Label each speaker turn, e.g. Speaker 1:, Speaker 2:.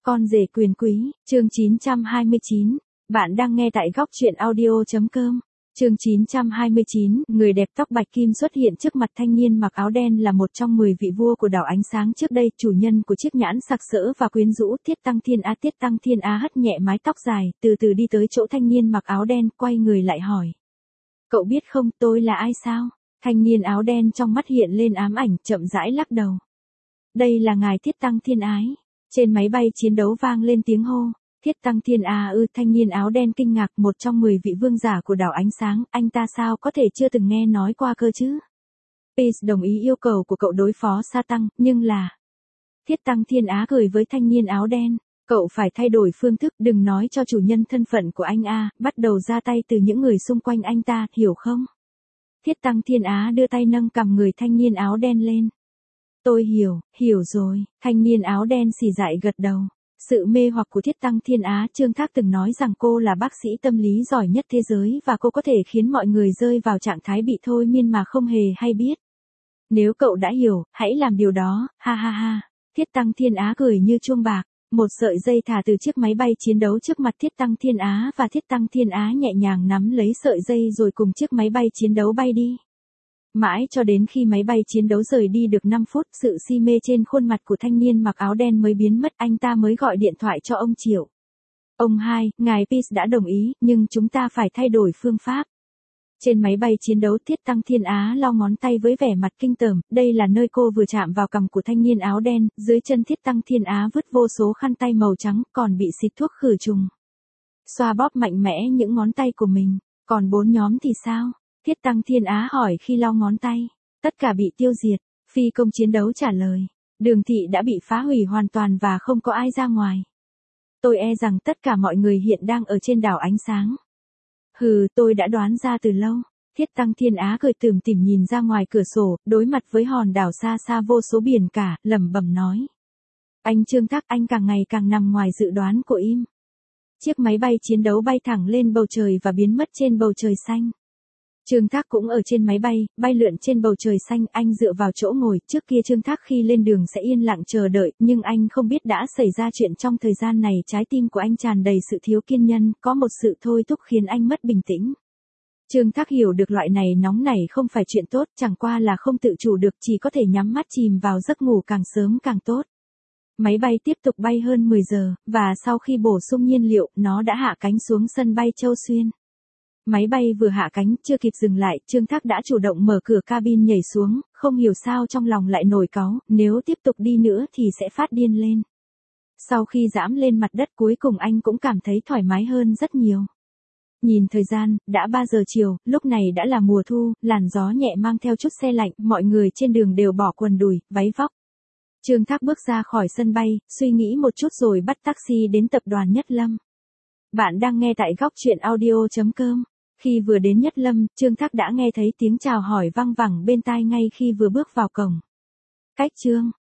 Speaker 1: Con rể quyền quý, chương 929. Bạn đang nghe tại góc truyện audio.com. Chương 929, người đẹp tóc bạch kim xuất hiện trước mặt thanh niên mặc áo đen là một trong 10 vị vua của đảo ánh sáng trước đây, chủ nhân của chiếc nhãn sặc sỡ và quyến rũ. Tiết Tăng Thiên Á. Tiết Tăng Thiên Á hất nhẹ mái tóc dài, từ từ đi tới chỗ thanh niên mặc áo đen, quay người lại hỏi. Cậu biết không, tôi là ai sao? Thanh niên áo đen trong mắt hiện lên ám ảnh, chậm rãi lắc đầu. Đây là ngài Tiết Tăng Thiên Ái. Trên máy bay chiến đấu vang lên tiếng hô. Tiết Tăng Thiên Á ư? Thanh niên áo đen kinh ngạc, một trong 10 vị vương giả của đảo ánh sáng, anh ta sao có thể chưa từng nghe nói qua cơ chứ? Peace đồng ý yêu cầu của cậu đối phó Sa Tăng, nhưng là... Tiết Tăng Thiên Á cười với thanh niên áo đen. Cậu phải thay đổi phương thức, đừng nói cho chủ nhân thân phận của anh a, bắt đầu ra tay từ những người xung quanh anh ta, hiểu không? Tiết Tăng Thiên Á đưa tay nâng cằm người thanh niên áo đen lên. Tôi hiểu rồi, thanh niên áo đen xì dại gật đầu. Sự mê hoặc của Tiết Tăng Thiên Á. Trương Thác từng nói rằng cô là bác sĩ tâm lý giỏi nhất thế giới và cô có thể khiến mọi người rơi vào trạng thái bị thôi miên mà không hề hay biết. Nếu cậu đã hiểu, hãy làm điều đó, ha ha ha. Tiết Tăng Thiên Á cười như chuông bạc. Một sợi dây thả từ chiếc máy bay chiến đấu trước mặt Tiết Tăng Thiên Á và Tiết Tăng Thiên Á nhẹ nhàng nắm lấy sợi dây rồi cùng chiếc máy bay chiến đấu bay đi. Mãi cho đến khi máy bay chiến đấu rời đi được 5 phút, sự si mê trên khuôn mặt của thanh niên mặc áo đen mới biến mất, anh ta mới gọi điện thoại cho ông Triệu. Ông hai, ngài Peace đã đồng ý, nhưng chúng ta phải thay đổi phương pháp. Trên máy bay chiến đấu, Tiết Tăng Thiên Á lau ngón tay với vẻ mặt kinh tởm, đây là nơi cô vừa chạm vào cằm của thanh niên áo đen, dưới chân Tiết Tăng Thiên Á vứt vô số khăn tay màu trắng, còn bị xịt thuốc khử trùng. Xoa bóp mạnh mẽ những ngón tay của mình, còn 4 nhóm thì sao? Tiết Tăng Thiên Á hỏi khi lau ngón tay. Tất cả bị tiêu diệt, phi công chiến đấu trả lời. Đường thị đã bị phá hủy hoàn toàn và không có ai ra ngoài. Tôi e rằng tất cả mọi người hiện đang ở trên đảo ánh sáng. Hừ, tôi đã đoán ra từ lâu. Tiết Tăng Thiên Á cười tủm tỉm nhìn ra ngoài cửa sổ, đối mặt với hòn đảo xa xa vô số biển cả, lẩm bẩm nói. Anh Trương Thác, anh càng ngày càng nằm ngoài dự đoán của em. Chiếc máy bay chiến đấu bay thẳng lên bầu trời và biến mất trên bầu trời xanh. Trương Thác cũng ở trên máy bay, bay lượn trên bầu trời xanh, anh dựa vào chỗ ngồi, trước kia Trương Thác khi lên đường sẽ yên lặng chờ đợi, nhưng anh không biết đã xảy ra chuyện trong thời gian này, trái tim của anh tràn đầy sự thiếu kiên nhẫn, có một sự thôi thúc khiến anh mất bình tĩnh. Trương Thác hiểu được loại này nóng nảy không phải chuyện tốt, chẳng qua là không tự chủ được, chỉ có thể nhắm mắt chìm vào giấc ngủ càng sớm càng tốt. Máy bay tiếp tục bay hơn 10 giờ, và sau khi bổ sung nhiên liệu, nó đã hạ cánh xuống sân bay Châu Xuyên. Máy bay vừa hạ cánh, chưa kịp dừng lại, Trương Thác đã chủ động mở cửa cabin nhảy xuống, không hiểu sao trong lòng lại nổi cáu, nếu tiếp tục đi nữa thì sẽ phát điên lên. Sau khi dẫm lên mặt đất cuối cùng anh cũng cảm thấy thoải mái hơn rất nhiều. Nhìn thời gian, đã 3 giờ chiều, lúc này đã là mùa thu, làn gió nhẹ mang theo chút se lạnh, mọi người trên đường đều bỏ quần đùi, váy vóc. Trương Thác bước ra khỏi sân bay, suy nghĩ một chút rồi bắt taxi đến tập đoàn Nhất Lâm. Bạn đang nghe tại góc truyện audio.com. Khi vừa đến Nhất Lâm, Trương Thác đã nghe thấy tiếng chào hỏi vang vẳng bên tai ngay khi vừa bước vào cổng. Cách Trương,